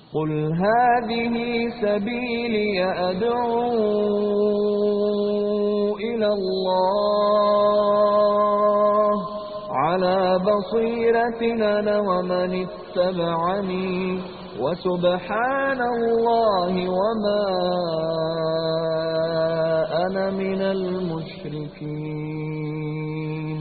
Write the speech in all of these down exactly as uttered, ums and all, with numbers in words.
قل هذه سبيلي أدعو إلى الله على بصيرة أنا ومن اتبعني وسبحان الله وما أنا من المشركين.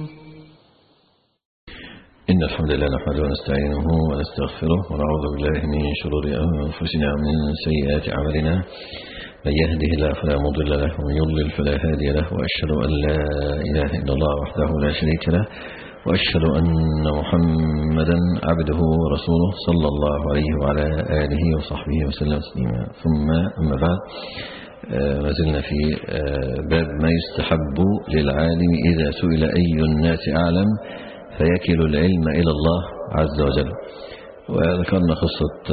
إن الحمد لله نحمده ونستعينه ونستغفره ونعوذ بالله من شرور أنفسنا ومن سيئات أعمالنا. من يهده الله فلا مضل له ومن يضلل فلا هادي له، وأشهد أن لا إله إلا الله وحده لا شريك له، وأشهد أن محمدا عبده ورسوله صلى الله عليه وعلى آله وصحبه وسلم تسليما. ثم أما بعد، ما زلنا في باب ما يستحب للعالم إذا سئل أي الناس أعلم فيكل العلم إلى الله عز وجل. وذكرنا قصة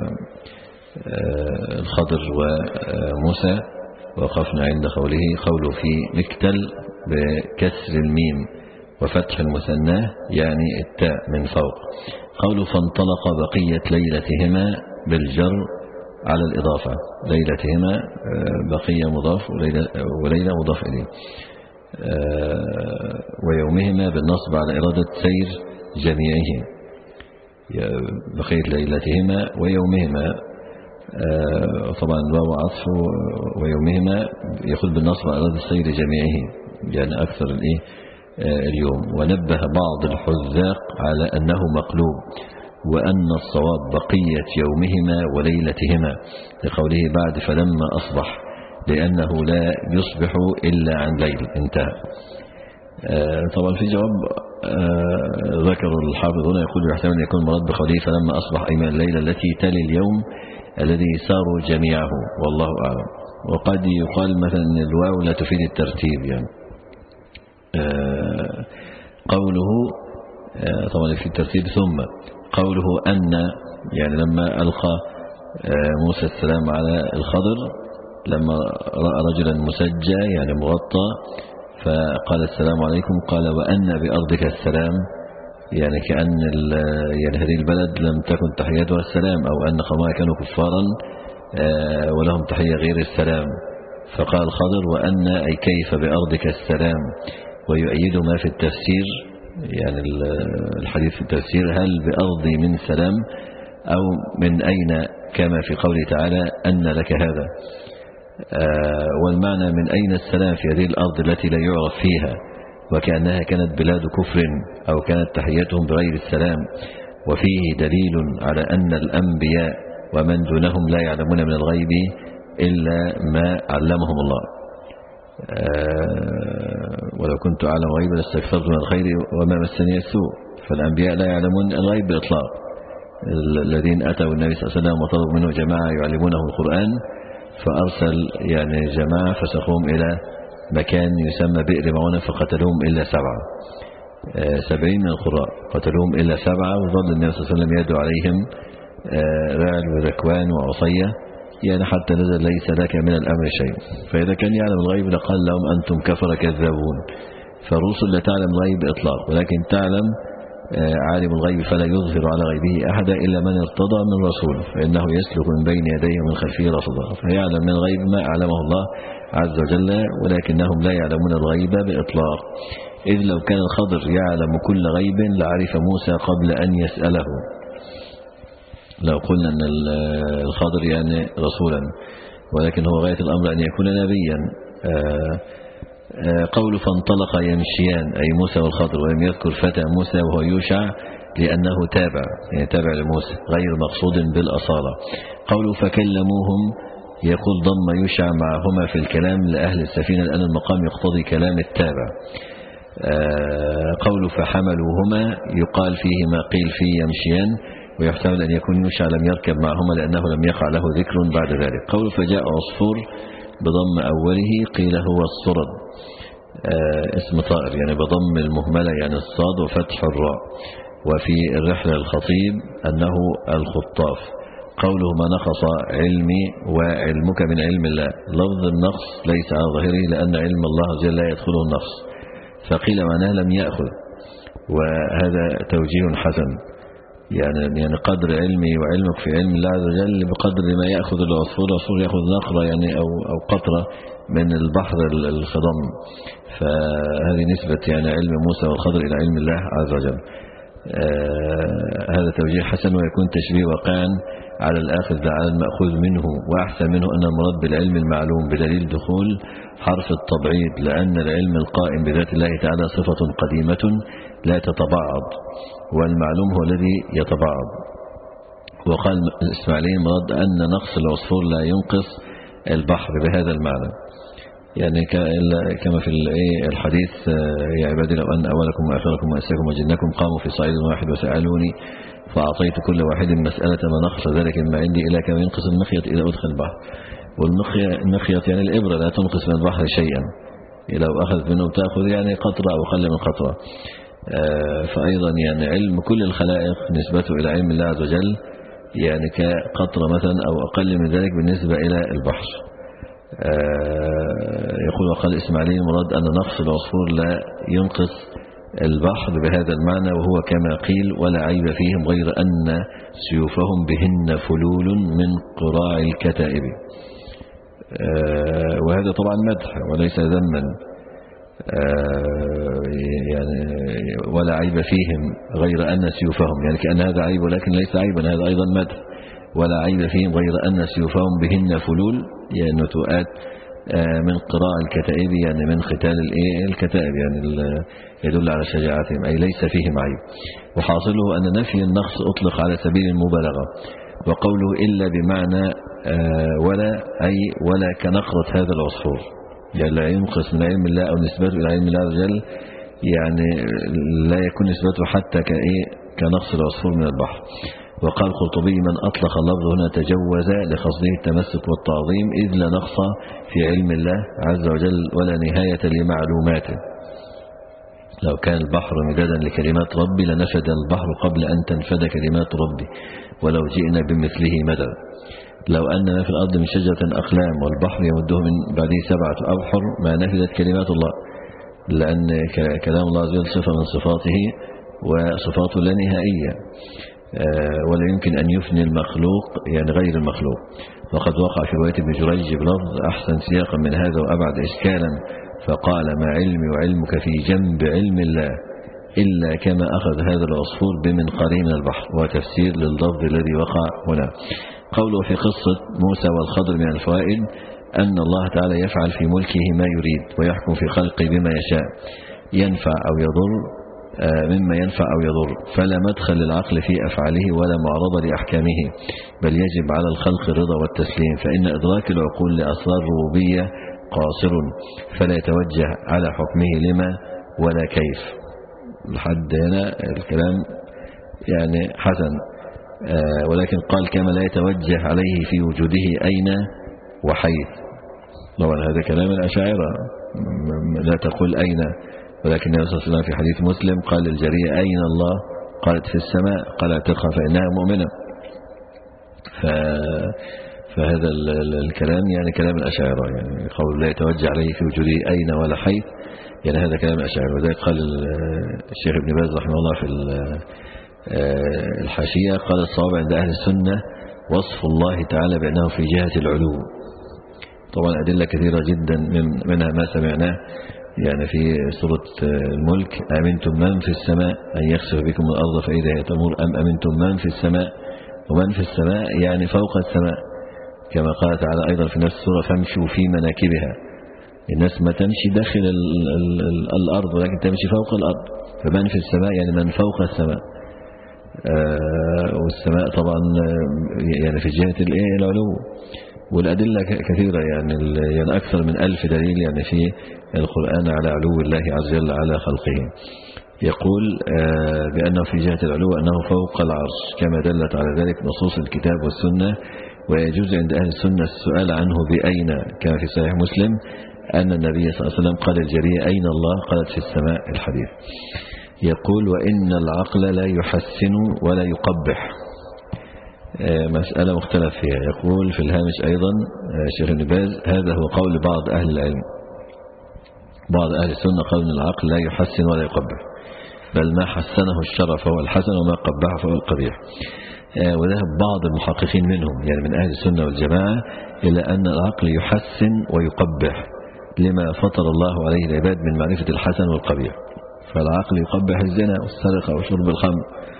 الخضر وموسى، وقفنا عند قوله قوله في مكتل بكسر الميم وفتح المثنى يعني التاء من فوق. قوله فانطلق بقية ليلتهما بالجر على الإضافة، ليلتهما بقية مضاف وليلة مضاف إليه، ويومهما بالنصب على إرادة سير جميعهم، بقية ليلتهما ويومهما. طبعا الواو عطف ويومهما يخل بالنصب على إرادة سير جميعهم يعني أكثر الإيه اليوم. ونبه بعض الحذاق على أنه مقلوب، وأن الصواب بقية يومهما وليلتهما لقوله بعد فلما أصبح، لأنه لا يصبح إلا عن ليل. انتهى. طبعا في جواب ذكر الحافظون يقول يحتمل أن يكون مراد بقوله فلما أصبح أي من الليلة التي تلي اليوم الذي ساروا جميعه، والله أعلم. وقد يقال مثلا أن الواو لا تفيد الترتيب يعني. قوله طبعا في الترتيب ثم قوله أن يعني لما ألقى موسى السلام على الخضر، لما رأى رجلا مسجى يعني مغطى فقال السلام عليكم، قال وأن بأرضك السلام، يعني كأن يعني هذه البلد لم تكن تحياتها السلام، أو أن قومها كانوا كفارا ولهم تحية غير السلام. فقال الخضر وأن أي كيف بأرضك السلام. ويؤيد ما في التفسير يعني الحديث في التفسير هل بأرضي من سلام أو من أين، كما في قوله تعالى أن لك هذا. آه والمعنى من أين السلام في هذه الأرض التي لا يعرف فيها، وكأنها كانت بلاد كفر أو كانت تحيتهم بغير السلام. وفيه دليل على أن الأنبياء ومن دونهم لا يعلمون من الغيب إلا ما علمهم الله. آه ولو كنت أعلم غيب لاستكثرت من الخير وما مسني السوء. فالأنبياء لا يعلمون الغيب بإطلاق. الذين أتوا النبي صلى الله عليه وسلم وطلبوا منه جماعة يعلمونه القرآن، فأرسل يعني جماعة فسقوهم إلى مكان يسمى بئر معونة فقتلوهم إلا سبعة، آه سبعين من القراء قتلوهم إلا سبعة. وظل النبي صلى الله عليه وسلم يدعو عليهم آه رعل وذكوان وعصية، يعني حتى نزل ليس لك من الأمر شيء. فإذا كان يعلم الغيب لقال لهم أنتم كفر كذابون. فالرسل لا تعلم الغيب بإطلاق، ولكن تعلم عالم الغيب فلا يظهر على غيبه أحدا إلا من ارتضى من رسول، فإنه يسلك من بين يديه ومن خلفه رصدا. فيعلم من الغيب ما أعلمه الله عز وجل، ولكنهم لا يعلمون الغيب بإطلاق. إذ لو كان الخضر يعلم كل غيب لعرف موسى قبل أن يسأله. لو قلنا أن الخضر يعني رسولا، ولكن هو غاية الأمر أن يكون نبيا. قول فانطلق يمشيان أي موسى والخضر، ولم يذكر فتى موسى وهو يوشع لأنه تابع يعني تابع لموسى غير مقصود بالأصالة. قول فكلموهم يقول ضم يوشع معهما في الكلام لأهل السفينة لأن المقام يقتضي كلام التابع. قول فحملوهما يقال فيه ما قيل فيه يمشيان، ويحتمل أن يكون يوشع لم يركب معهما لأنه لم يقع له ذكر بعد ذلك. قول فجاء عصفور بضم أوله قيل هو الصرد، آه اسم طائر يعني بضم المهملة يعني الصاد وفتح الراء. وفي الرحلة الخطيب أنه الخطاف. قوله ما نقص علمي وعلمك من علم الله، لفظ النقص ليس على ظاهره لأن علم الله جل لا يدخله النقص، فقيل معناه لم يأخذ، وهذا توجيه حسن. يعني يعني قدر علمي وعلمك في علم الله عز وجل بقدر ما يأخذ العصفور، العصفور يأخذ نقرة يعني أو أو قطرة من البحر الخضم. فهذه نسبة يعني علم موسى والخضر إلى علم الله عز وجل. آه هذا توجيه حسن، ويكون تشبيه واقعا على الآخذ على المأخوذ منه، وأحسن منه أن المراد بالعلم المعلوم بدليل دخول حرف التبعيض، لأن العلم القائم بذات الله تعالى صفة قديمة لا تتبعض، والمعلوم هو الذي يتبعض. وقال الإسماعيلي مراد أن نقص العصفور لا ينقص البحر بهذا المعنى، يعني كما في الحديث يا عبادي لو أن أولكم وآخركم وأنساكم وجنكم قاموا في صعيد واحد وسألوني فأعطيت كل واحد مسألة ما نقص ذلك مما عندي إلى كما ينقص المخيط إذا أدخل البحر. والمخيط يعني الإبرة لا تنقص من البحر شيئا، لو أخذت منه تأخذ يعني قطرة أو أقل من قطرة. فأيضا يعني علم كل الخلائق نسبته إلى علم الله عز وجل يعني كقطرة مثلا أو أقل من ذلك بالنسبة إلى البحر. يقول وقال الإسماعيلي مراد أن نقص العصفور لا ينقص البحر بهذا المعنى، وهو كما قيل ولا عيب فيهم غير أن سيوفهم بهن فلول من قراع الكتائب. وهذا طبعا مدح وليس ذما، يعني ولا عيب فيهم غير أن سيوفهم، يعني كأن هذا عيب ولكن ليس عيبا، هذا أيضا مدح. ولا عيب فيهم غير أن سيوفهم بهن فلول يعني نتوءات من قراء الكتائب، يعني من ختال الكتائب، يعني يدل على شجاعتهم، أي ليس فيهم عيب. وحاصله أن نفي النقص أطلق على سبيل المبالغة، وقوله إلا بمعنى ولا أي ولا كنقرة هذا العصفور، يعني لا ينقص من علم الله أو نسبته إلى علم الله عز وجل، يعني لا يكون نسبته حتى كنقص العصفور من البحر. وقال القرطبي من أطلق اللفظ هنا تجوز لقصده التمسك والتعظيم، إذ لا نقص في علم الله عز وجل ولا نهاية لمعلوماته. لو كان البحر مدادا لكلمات ربي لنفد البحر قبل أن تنفد كلمات ربي ولو جئنا بمثله مدد. لو أن ما في الأرض من شجرة أقلام والبحر يمده من بعده سبعة أبحر ما نفدت كلمات الله، لأن كلام الله عز وجل صفة من صفاته وصفاته لا نهائية، ولا يمكن أن يفني المخلوق يعني غير المخلوق. وقد وقع في رواية ابن جريج بلفظ أحسن سياقا من هذا وأبعد إشكالا، فقال ما علمي وعلمك في جنب علم الله إلا كما أخذ هذا العصفور بمنقاره من البحر، وتفسير لللفظ الذي وقع هنا. قوله في قصة موسى والخضر من الفوائد أن الله تعالى يفعل في ملكه ما يريد ويحكم في خلقه بما يشاء، ينفع أو يضر مما ينفع أو يضر، فلا مدخل للعقل في أفعاله ولا معرضة لأحكامه، بل يجب على الخلق الرضا والتسليم، فإن إدراك العقول لأسرار الربوبية قاصر، فلا يتوجه على حكمه لما ولا كيف. لحد هنا الكلام يعني حسن، ولكن قال كما لا يتوجه عليه في وجوده أين وحيث. طبعا هذا كلام الأشاعرة، لا تقول أين، ولكن النبي صلى الله عليه وسلم في حديث مسلم قال للجارية أين الله؟ قالت في السماء، قال اعتقها فإنها مؤمنة. ف... فهذا الكلام يعني كلام الأشاعرة، يعني قول لا يتوجه عليه في وجوده أين ولا حيث، يعني هذا كلام الأشاعرة. وذلك قال الشيخ ابن باز رحمه الله في الحاشية قال الصواب عند أهل السنة وصف الله تعالى بأنه في جهة العلو. طبعا أدلة كثيرة جدا من منها ما سمعناه يعني في سورة الملك أمنتم من في السماء أن يخسف بكم الأرض فإذا هي تمور أم أمنتم من في السماء، ومن في السماء يعني فوق السماء، كما قال تعالى أيضا في نفس السورة فامشوا في مناكبها. الناس ما تمشي داخل ال ال ال الأرض ولكن تمشي فوق الأرض، فمن في السماء يعني من فوق السماء. آه والسماء طبعا يعني في جهة العلو. والأدلة كثيرة يعني, يعني أكثر من ألف دليل يعني في القرآن على علو الله عز وجل على خلقه. يقول آه بأنه في جهة العلو أنه فوق العرش كما دلت على ذلك نصوص الكتاب والسنة. ويجوز عند أهل السنة السؤال عنه بأين، كما في صحيح مسلم أن النبي صلى الله عليه وسلم قال الجارية أين الله؟ قالت في السماء الحديث. يقول وإن العقل لا يحسن ولا يقبح، مسألة مختلف فيها. يقول في الهامش أيضا شيخ ابن باز هذا هو قول بعض أهل العلم، بعض أهل السنة قال أن العقل لا يحسن ولا يقبح، بل ما حسنه الشرع فهو الحسن وما قبحه فهو القبيح. وذهب بعض المحققين منهم يعني من أهل السنة والجماعة إلى أن العقل يحسن ويقبح لما فطر الله عليه العباد من معرفة الحسن والقبيح. فالعقل يقبح الزنا والسرقة وشرب الخمر،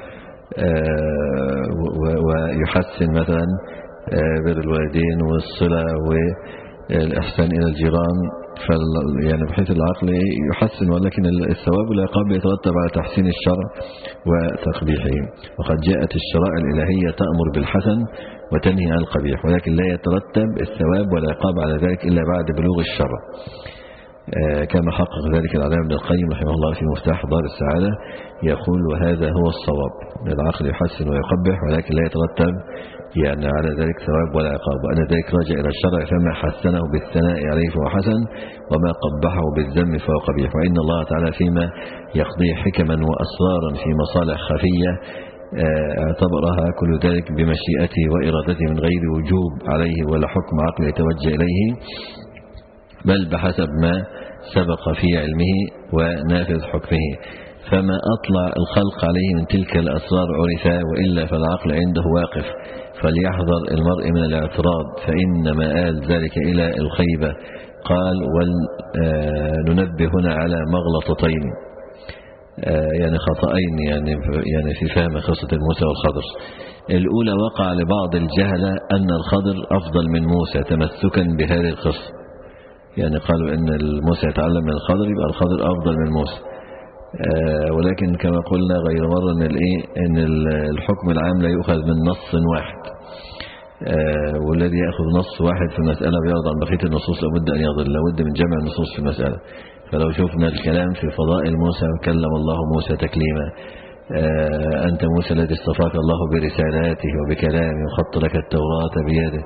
ويحسن مثلا بر الوالدين والصلة والإحسان إلى الجيران، يعني بحيث العقل يحسن، ولكن الثواب والعقاب يترتب على تحسين الشرع وتقبيحه. وقد جاءت الشرائع الإلهية تأمر بالحسن وتنهي عن القبيح، ولكن لا يترتب الثواب والعقاب على ذلك إلا بعد بلوغ الشرع، كما حقق ذلك العلامة ابن القيم رحمه الله في مفتاح دار السعادة، يقول: وهذا هو الصواب، العقل يحسن ويقبح ولكن لا يترتب يعني على ذلك ثواب ولا عقاب، وأن ذلك راجع إلى الشرع، فما حسنه بالثناء عليه فهو حسن وما قبحه بالذم فهو قبيح. وإن الله تعالى فيما يقضي حكما وأسرارا في مصالح خفية اعتبرها كل ذلك بمشيئته وإرادته من غير وجوب عليه ولا حكم عقل يتوجه إليه، بل بحسب ما سبق في علمه ونافذ حكمه. فما أطلع الخلق عليه من تلك الأسرار عرفا، وإلا فالعقل عنده واقف، فليحذر المرء من الاعتراض، فإن مآل ذلك إلى الخيبة. قال: وننبه هنا على مغلطتين يعني خطأين يعني يعني في فهم قصة موسى والخضر. الأولى: وقع لبعض الجهلة أن الخضر أفضل من موسى تمسكا بهذه القصة، يعني قالوا إن موسى يتعلم من الخضر يبقى الخضر أفضل من موسى، ولكن كما قلنا غير مرة إن الإيه إن الحكم العام لا يؤخذ من نص واحد، والذي يأخذ نص واحد في المسألة بيرضى عن بقية النصوص لابد أن يضل، لابد من جمع النصوص في المسألة. فلو شفنا الكلام في فضائل موسى: كلم الله موسى تكليما، أنت موسى الذي اصطفاك الله برسالاته وبكلامه وخط لك التوراة بيده،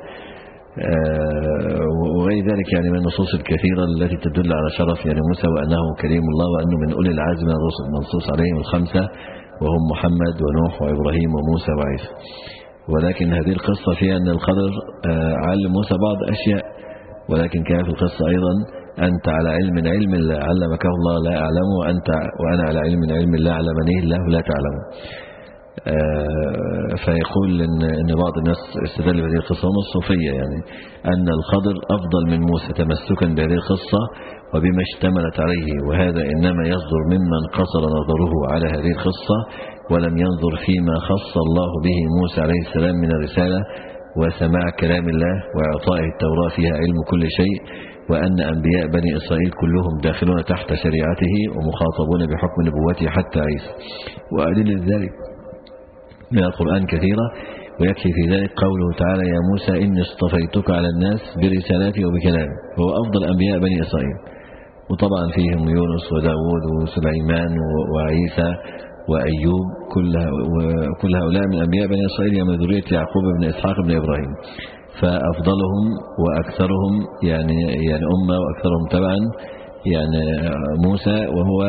وغير ذلك يعني من النصوص الكثيرة التي تدل على شرف يعني موسى وأنه كريم الله وأنه من أولي العزم من الرسل، منصوص عليهم الخمسة وهم محمد ونوح وإبراهيم وموسى وعيسى. ولكن هذه القصة فيها أن الخضر علم موسى بعض أشياء، ولكن كان في القصة أيضا: أنت على علم من علم الله علمكه الله لا أعلمه، وأنت وأنا على علم من علم الله علمنيه الله لا تعلمه. آه فيقول إن, إن بعض الناس استدل بهذه القصة هم الصوفية، يعني أن الخضر أفضل من موسى تمسكا بهذه القصة وبما اشتملت عليه، وهذا إنما يصدر ممن قصر نظره على هذه القصة ولم ينظر فيما خص الله به موسى عليه السلام من الرسالة وسماع كلام الله وإعطائه التوراة فيها علم كل شيء، وأن أنبياء بني إسرائيل كلهم داخلون تحت شريعته ومخاطبون بحكم نبوته حتى عيسى. وأدلة ذلك من القرآن كثيرة، ويكفي في ذلك قوله تعالى: يا موسى إني اصطفيتك على الناس برسالاتي وبكلامي، هو أفضل أنبياء بني إسرائيل، وطبعا فيهم يونس وداود وسليمان وعيسى وأيوب، كل هؤلاء من أنبياء بني إسرائيل من ذرية يعقوب بن إسحاق بن إبراهيم، فأفضلهم وأكثرهم يعني يعني أمة وأكثرهم تبعا يعني موسى، وهو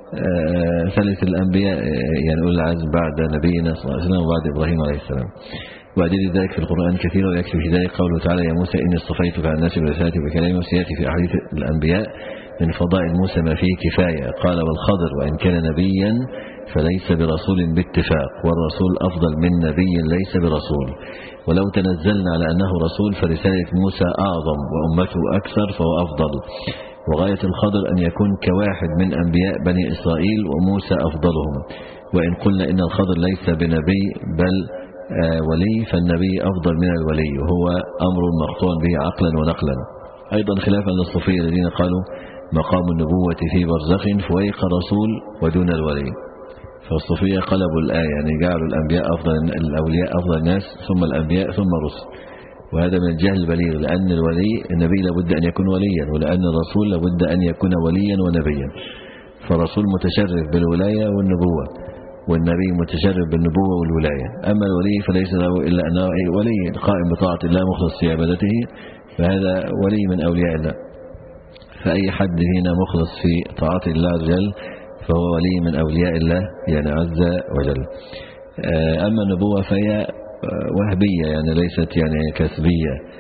ثالث الأنبياء يعني أولي العزم بعد نبينا صلى الله عليه وسلم وبعد إبراهيم عليه السلام. وأدلة ذلك في القرآن كثيرة، ويكفي في ذلك قوله تعالى: يا موسى إني اصطفيتك على الناس برسالتي وبكلامي. وسيأتي في أحاديث الأنبياء من فضائل موسى ما فيه كفاية. قال: والخضر وإن كان نبيا فليس برسول باتفاق، والرسول أفضل من نبي ليس برسول، ولو تنزلنا على أنه رسول فرسالة موسى أعظم وأمته أكثر فهو أفضل، وغاية الخضر أن يكون كواحد من أنبياء بني إسرائيل وموسى أفضلهم. وإن قلنا إن الخضر ليس بنبي بل ولي، فالنبي أفضل من الولي، وهو أمر مقطوع به عقلا ونقلا. أيضا خلافا للصوفية الذين قالوا مقام النبوة في برزخ فويق رسول ودون الولي، فالصوفية قلبوا الآية يعني جعلوا الأنبياء أفضل الأولياء أفضل الناس ثم الأنبياء ثم الرسل، وهذا من الجهل البليغ، لأن الولي النبي لابد أن يكون وليا، ولأن الرسول لابد أن يكون وليا ونبيا. فالرسول متشرف بالولاية والنبوة، والنبي متشرف بالنبوة والولاية. أما الولي فليس له إلا أنه ولي قائم بطاعة الله مخلص في عبادته، فهذا ولي من أولياء الله. فأي حد هنا مخلص في طاعة الله عز وجل فهو ولي من أولياء الله يعني عز وجل. أما النبوة فهي وهبية يعني ليست يعني كسبية،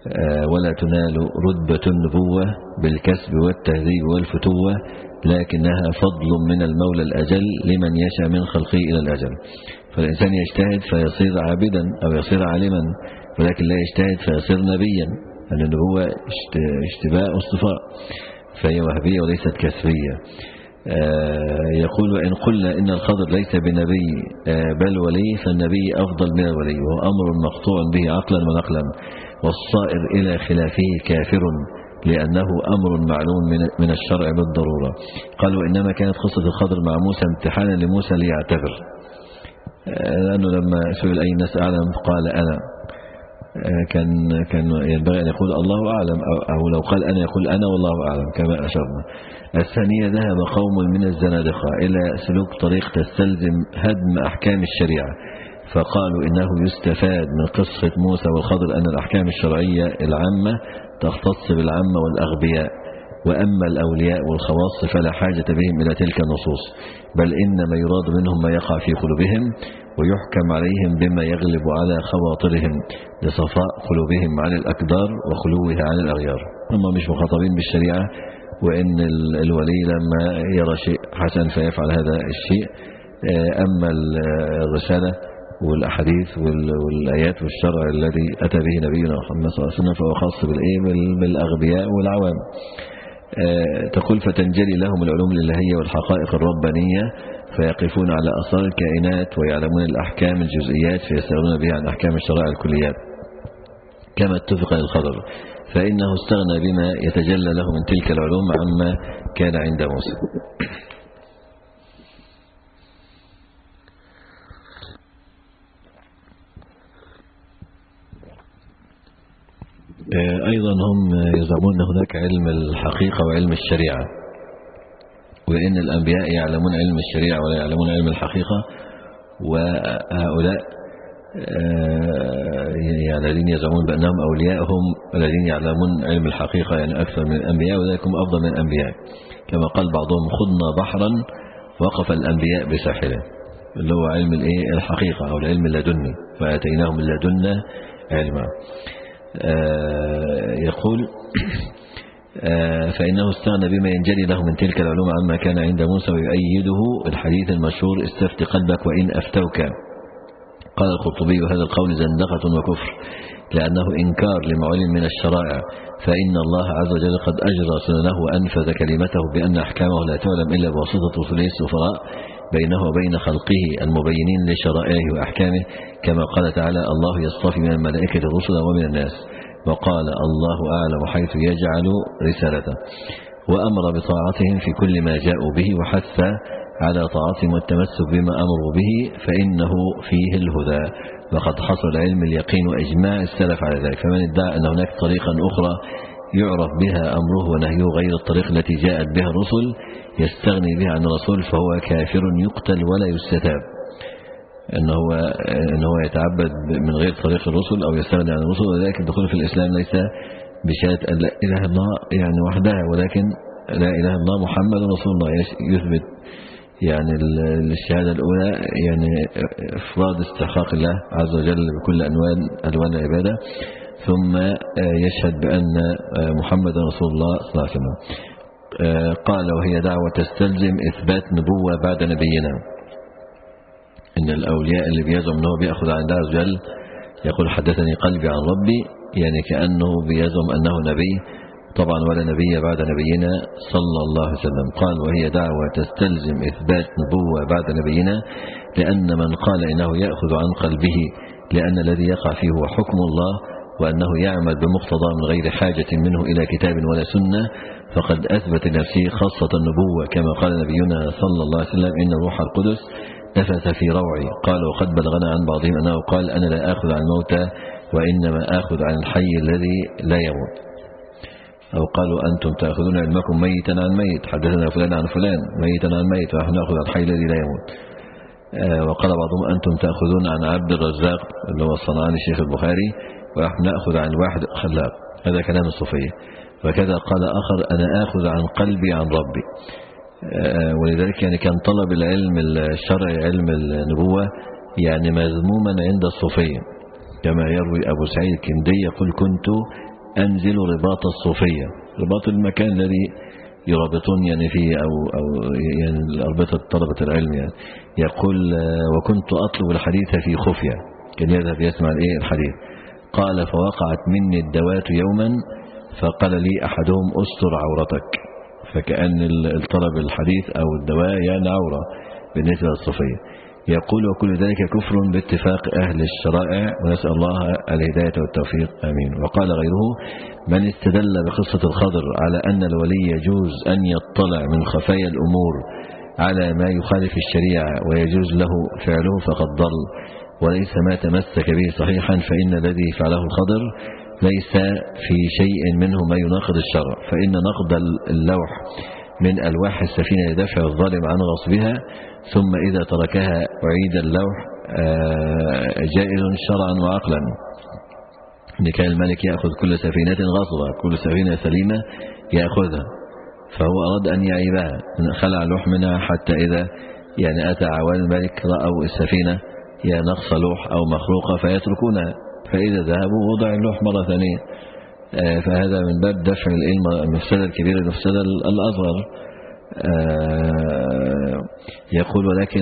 ولا تنال رتبة النبوة بالكسب والتهذيب والفتوة، لكنها فضل من المولى الأجل لمن يشاء من خلقه إلى الأجل. فالإنسان يجتهد فيصير عابدا أو يصير عالما، ولكن لا يجتهد فيصير نبيا، أن النبوة اشتباء واصطفاء، فهي وهبية وليست كسبية. يقول: وإن قلنا إن الخضر ليس بنبي بل ولي، فالنبي أفضل من الولي، وهو أمر مقطوع به عقلا ونقلا، والصائر إلى خلافه كافر، لأنه أمر معلوم من الشرع بالضرورة. قالوا: إنما كانت قصة الخضر مع موسى امتحانا لموسى ليعتبر، لأنه لما سئل أي الناس أعلم قال أنا، كان كان ينبغي أن يقول الله أعلم، أو لو قال أنا يقول أنا والله أعلم كما أشرنا. الثانية: ذهب قوم من الزنادقة إلى سلوك طريق تستلزم هدم أحكام الشريعة، فقالوا إنه يستفاد من قصة موسى والخضر أن الأحكام الشرعية العامة تختص بالعامة والأغبياء، وأما الأولياء والخواص فلا حاجة بهم إلى تلك النصوص، بل إنما يراد منهم ما يقع في قلوبهم، ويحكم عليهم بما يغلب على خواطرهم لصفاء قلوبهم عن الأكدار وخلوها عن الأغيار. هم مش مخاطبين بالشريعة، وإن الولي لما يرى شيء حسن فيفعل هذا الشيء. أما الرسالة والأحاديث والآيات والشرع الذي أتى به نبينا محمد صلى الله عليه وسلم فهو خاص بالأغبياء والعوام. تقول: فتنجلي لهم العلوم الإلهية والحقائق الربانية، فيقفون على أسرار الكائنات ويعلمون الأحكام الجزئيات، فيسألون بها عن أحكام الشرائع الكليات، كما اتفق للخضر، فإنه استغنى بما يتجلى له من تلك العلوم عما كان عند موسى. أيضا هم يزعمون أن هناك علم الحقيقة وعلم الشريعة، وإن الأنبياء يعلمون علم الشريعة ولا يعلمون علم الحقيقة، وهؤلاء يعني الذين يزعمون بأنهم أولياء هم الذين يعلمون علم الحقيقة يعني أكثر من الأنبياء، وذلك هم أفضل من الأنبياء، كما قال بعضهم: خضنا بحرا وقف الأنبياء بساحله، اللي هو علم الحقيقة أو العلم اللدني، فأتيناهم اللدنا علما. آه يقول: آه فإنه استغنى بما ينجلي له من تلك العلوم عما كان عند موسى، ويؤيده الحديث المشهور: استفت قلبك وإن أفتوك. قال القرطبي: هذا القول زندقة وكفر، لأنه إنكار لما علم من الشرائع، فإن الله عز وجل قد أجرى سننه وأنفذ كلمته بأن أحكامه لا تعلم إلا بواسطة رسله السفراء بينه وبين خلقه المبينين لشرائعه وأحكامه، كما قال تعالى: الله يصطفي من الملائكة رسلا ومن الناس، وقال: الله أعلم حيث يجعل رسالته، وأمر بطاعتهم في كل ما جاءوا به، وحث على طاعتهم والتمسك بما أمروا به، فإنه فيه الهدى، وقد حصل علم اليقين وإجماع السلف على ذلك. فمن ادعى أن هناك طريقا أخرى يعرف بها أمره ونهيه غير الطريق التي جاءت بها الرسل يستغني بها عن الرسول، فهو كافر يقتل ولا يستتاب. إن هو, إن هو يتعبد من غير طريق الرسل أو يستغني عن الرسل، وذلك الدخول في الإسلام ليس بشهادة أن لا إله إلا الله يعني وحدها، ولكن لا إله إلا الله محمد رسول الله، يثبت يعني الشهادة الأولى يعني إفراد استحقاق الله عز وجل بكل أنوان ألوان العبادة، ثم يشهد بأن محمد رسول الله صلى الله عليه وسلم. قال: وهي دعوة تستلزم إثبات نبوة بعد نبينا. إن الأولياء اللي بيزعم أنه بيأخذ عن الله عز وجل يقول: حدثني قلبي عن ربي، يعني كأنه بيزعم أنه نبي، طبعا ولا نبي بعد نبينا صلى الله عليه وسلم. قال: وهي دعوة تستلزم إثبات نبوة بعد نبينا، لأن من قال إنه يأخذ عن قلبه لأن الذي يقع فيه هو حكم الله، وأنه يعمل بمقتضى من غير حاجة منه إلى كتاب ولا سنة، فقد أثبت لنفسه خاصة النبوة، كما قال نبينا صلى الله عليه وسلم: إن روح القدس نفث في روعي. قال: وقد بلغنا عن بعضهم أنه قال: أنا لا آخذ عن الموتى، وإنما آخذ عن الحي الذي لا يموت. أو قالوا: أنتم تأخذون علمكم ميتا عن ميت، حدثنا فلان عن فلان ميتا عن ميت، ونحن نأخذ عن الحي الذي لا يموت. وقال بعضهم: أنتم تأخذون عن عبد الرزاق اللي هو الصنعاني الشيخ البخاري، ونحن نأخذ عن الواحد الخلاق. هذا كلام الصوفية. وكذا قال آخر: أنا آخذ عن قلبي عن ربي. ولذلك يعني كان طلب العلم الشرعي علم النبوة يعني مذموما عند الصوفية، كما يروي أبو سعيد الكندي يقول: كنت أنزل رباط الصوفية، رباط المكان الذي يرابطون يعني فيه أو, أو يعني أربطة طلبة العلم يعني. يقول وكنت أطلب الحديث في خفية، كان يذهب يسمع الإيه الحديث. قال فوقعت مني الدوات يوما فقال لي أحدهم أستر عورتك، فكأن الطلب الحديث أو الدواء يعني عورة بالنسبة للصوفية. يقول وكل ذلك كفر باتفاق أهل الشرائع، ونسأل الله الهداية والتوفيق آمين. وقال غيره من استدل بقصة الخضر على أن الولي يجوز أن يطلع من خفايا الأمور على ما يخالف الشريعة ويجوز له فعله فقد ضل، وليس ما تمسك به صحيحا، فإن الذي فعله الخضر ليس في شيء منه ما يناقض الشرع، فإن نقض اللوح من ألواح السفينة لدفع الظالم عن غصبها، ثم إذا تركها أعيد اللوح جائز شرعا وعقلا، إن كان الملك يأخذ كل سفينة غصبا، كل سفينة سليمة يأخذها، فهو أراد أن يعيبها، خلع اللوح منها حتى إذا يعني أتى عوان الملك رأوا السفينة يا نقص لوح أو مخروقة فيتركونها، فإذا ذهبوا وضع اللوح مرة ثانية. فهذا من باب دفع المفسدة الكبيرة المفسدة الأصغر. يقول ولكن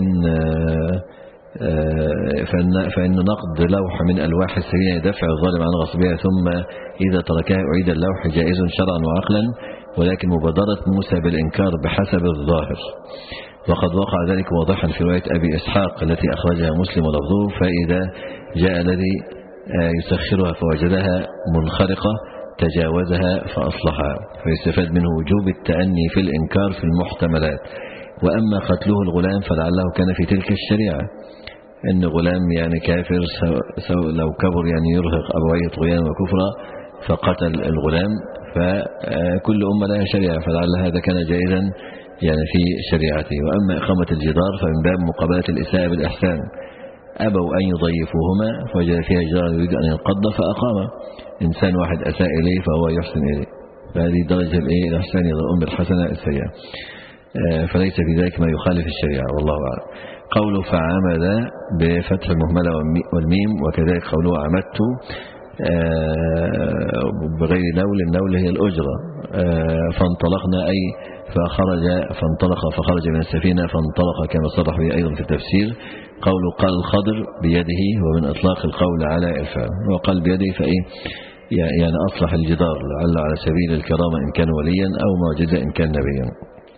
فإن نقض لوح من ألواح السفينة دفع الظالم عن غصبها، ثم إذا تركها أعيد اللوح جائز شرعا وعقلا، ولكن مبادرة موسى بالإنكار بحسب الظاهر، وقد وقع ذلك واضحا في رواية أبي إسحاق التي أخرجها مسلم ولفظه، فإذا جاء الذي يسخرها فوجدها منخرقة تجاوزها فأصلحها، فيستفاد منه وجوب التأني في الإنكار في المحتملات. وأما قتله الغلام فلعله كان في تلك الشريعة، إن غلام يعني كافر سو لو كبر يعني يرهق أبويه طغيانا وكفرا فقتل الغلام، فكل أمة لها شريعة، فلعل هذا كان جائزا يعني في شريعته. وأما إقامة الجدار فمن باب مقابلة الإساءة بالإحسان، أبوا أن يضيفوهما فوجد فيها جدار يريد أن ينقض فأقام، إنسان واحد أساء إليه فهو يحسن إليه، فهذه درجة الإيه الإحسان يضرؤون بالحسنة السيئة، فليس في ذلك ما يخالف الشريعة والله أعلم. قوله فعمد بفتح المهملة والميم، وكذلك قوله عمدت بغير نول، النول هي الأجرة، فانطلقنا أي فخرج فانطلق فخرج من السفينة فانطلق كما صرح به أيضا في التفسير. قوله قال الخضر بيده ومن إطلاق القول على الفعل، وقال بيده فإيه يعني أصلح الجدار لعل على سبيل الكرامة إن كان وليا أو معجزة إن كان نبيا.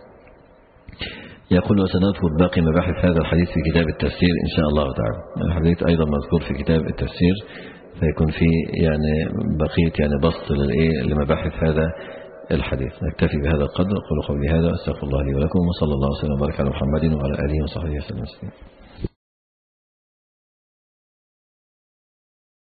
يقول وسنذكر باقي مباحث هذا الحديث في كتاب التفسير إن شاء الله تعالى. الحديث أيضا مذكور في كتاب التفسير، فيكون في يعني بقية يعني بسط للإيه لمباحث هذا الحديث. نكتفي بهذا القدر. أقول قولي هذا، أستغفر الله لي ولكم، وصلى الله وسلم وبارك على محمد وعلى آله وصحبه وسلم.